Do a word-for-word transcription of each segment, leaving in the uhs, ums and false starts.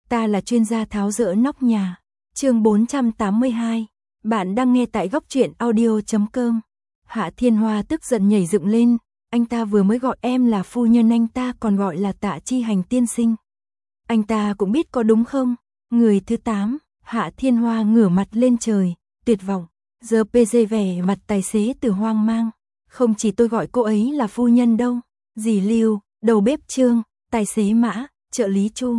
ta là chuyên gia tháo dỡ nóc nhà. Chương bốn trăm tám mươi hai. Bạn đang nghe tại góc truyện audio chấm com. Hạ Thiên Hoa tức giận nhảy dựng lên, anh ta vừa mới gọi em là phu nhân, anh ta còn gọi là Tạ Chi Hành tiên sinh. Anh ta cũng biết có đúng không? Người thứ tám, Hạ Thiên Hoa ngửa mặt lên trời, tuyệt vọng, giờ pê giê vẻ mặt tài xế từ hoang mang. Không chỉ tôi gọi cô ấy là phu nhân đâu, dì Lưu, đầu bếp Trương, tài xế Mã, trợ lý Chu.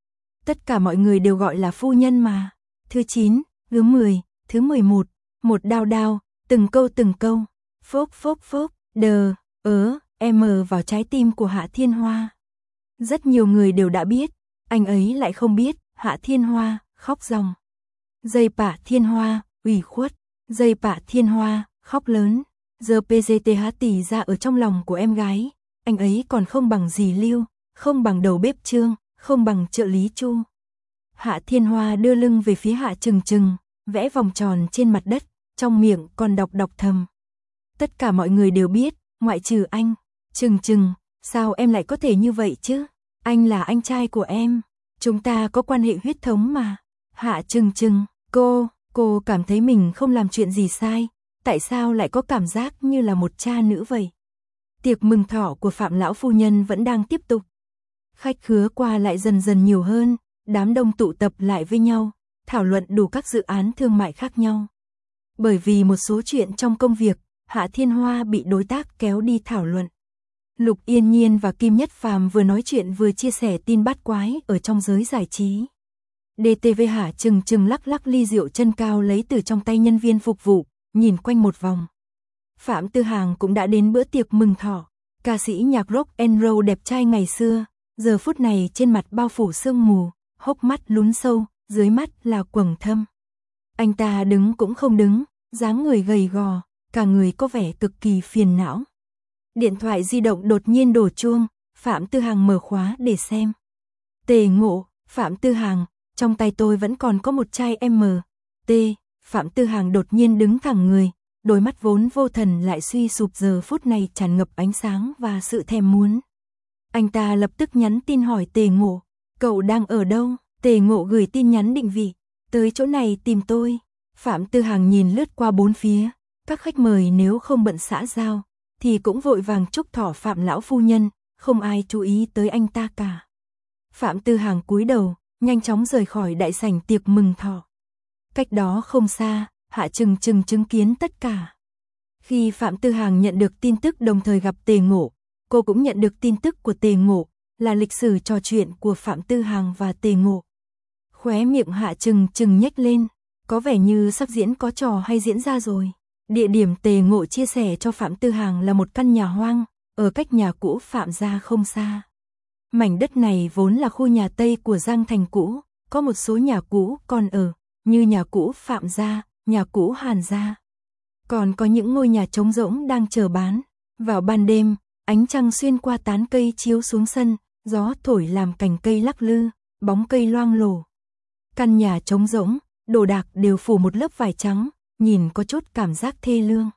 Tất cả mọi người đều gọi là phu nhân mà. Thứ chín, thứ mười, thứ mười một, một đao đao, từng câu từng câu, phốc phốc phốc, đờ, ớ, em vào trái tim của Hạ Thiên Hoa. Rất nhiều người đều đã biết, anh ấy lại không biết, Hạ Thiên Hoa, khóc ròng. Dây Pả Thiên Hoa, ủy khuất, dây Pả Thiên Hoa, khóc lớn, giờ pê giê tê hát tỉ ra ở trong lòng của em gái, anh ấy còn không bằng dì Lưu, không bằng đầu bếp Trương, không bằng trợ lý Chu. Hạ Thiên Hoa đưa lưng về phía Hạ Trừng Trừng, vẽ vòng tròn trên mặt đất, trong miệng còn đọc đọc thầm. Tất cả mọi người đều biết, ngoại trừ anh. Trừng Trừng, sao em lại có thể như vậy chứ? Anh là anh trai của em, chúng ta có quan hệ huyết thống mà. Hạ Trừng Trừng, cô, cô cảm thấy mình không làm chuyện gì sai, tại sao lại có cảm giác như là một cha nữ vậy? Tiệc mừng thọ của Phạm lão phu nhân vẫn đang tiếp tục. Khách khứa qua lại dần dần nhiều hơn, đám đông tụ tập lại với nhau, thảo luận đủ các dự án thương mại khác nhau. Bởi vì một số chuyện trong công việc, Hạ Thiên Hoa bị đối tác kéo đi thảo luận. Lục Yên Nhiên và Kim Nhất Phàm vừa nói chuyện vừa chia sẻ tin bát quái ở trong giới giải trí. đê tê vê Hạ Trừng Trừng lắc lắc ly rượu chân cao lấy từ trong tay nhân viên phục vụ, nhìn quanh một vòng. Phạm Tư Hàng cũng đã đến bữa tiệc mừng thọ, ca sĩ nhạc rock and roll đẹp trai ngày xưa, giờ phút này trên mặt bao phủ sương mù, hốc mắt lún sâu, dưới mắt là quầng thâm. Anh ta đứng cũng không đứng, dáng người gầy gò, cả người có vẻ cực kỳ phiền não. Điện thoại di động đột nhiên đổ chuông, Phạm Tư Hàng mở khóa để xem. Tề Ngộ, Phạm Tư Hàng, trong tay tôi vẫn còn có một chai em tê. Phạm Tư Hàng đột nhiên đứng thẳng người, đôi mắt vốn vô thần lại suy sụp giờ phút này tràn ngập ánh sáng và sự thèm muốn. Anh ta lập tức nhắn tin hỏi Tề Ngộ, cậu đang ở đâu? Tề Ngộ gửi tin nhắn định vị, tới chỗ này tìm tôi. Phạm Tư Hàng nhìn lướt qua bốn phía, các khách mời nếu không bận xã giao, thì cũng vội vàng chúc thọ Phạm lão phu nhân, không ai chú ý tới anh ta cả. Phạm Tư Hàng cúi đầu, nhanh chóng rời khỏi đại sảnh tiệc mừng thọ. Cách đó không xa, Hạ Trừng Trừng chứng kiến tất cả. Khi Phạm Tư Hàng nhận được tin tức đồng thời gặp Tề Ngộ, cô cũng nhận được tin tức của Tề Ngộ, là lịch sử trò chuyện của Phạm Tư Hàng và Tề Ngộ. Khóe miệng Hạ Trừng Trừng nhếch lên, có vẻ như sắp diễn có trò hay diễn ra rồi. Địa điểm Tề Ngộ chia sẻ cho Phạm Tư Hàng là một căn nhà hoang, ở cách nhà cũ Phạm gia không xa. Mảnh đất này vốn là khu nhà Tây của Giang Thành cũ, có một số nhà cũ còn ở, như nhà cũ Phạm gia, nhà cũ Hàn gia. Còn có những ngôi nhà trống rỗng đang chờ bán. Vào ban đêm, ánh trăng xuyên qua tán cây chiếu xuống sân, gió thổi làm cành cây lắc lư, bóng cây loang lổ. Căn nhà trống rỗng, đồ đạc đều phủ một lớp vải trắng, nhìn có chút cảm giác thê lương.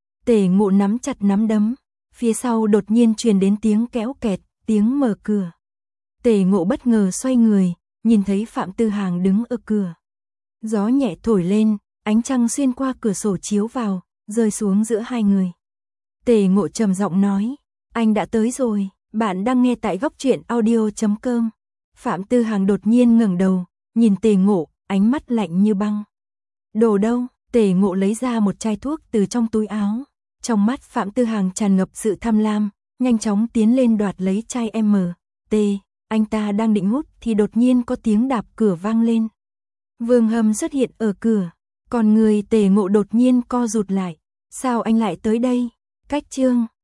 Tề Ngộ nắm chặt nắm đấm, phía sau đột nhiên truyền đến tiếng kéo kẹt, tiếng mở cửa. Tề Ngộ bất ngờ xoay người, nhìn thấy Phạm Tư Hàng đứng ở cửa. Gió nhẹ thổi lên, ánh trăng xuyên qua cửa sổ chiếu vào, rơi xuống giữa hai người. Tề Ngộ trầm giọng nói, anh đã tới rồi, bạn đang nghe tại góc truyện audio chấm com. Phạm Tư Hàng đột nhiên ngẩng đầu, nhìn Tề Ngộ, ánh mắt lạnh như băng. Đồ đâu? Tề Ngộ lấy ra một chai thuốc từ trong túi áo. Trong mắt Phạm Tư Hàng tràn ngập sự tham lam, nhanh chóng tiến lên đoạt lấy chai em tê. Anh ta đang định hút thì đột nhiên có tiếng đạp cửa vang lên. Vương Hâm xuất hiện ở cửa, còn người Tề Ngộ đột nhiên co rụt lại. Sao anh lại tới đây? Cách Trương,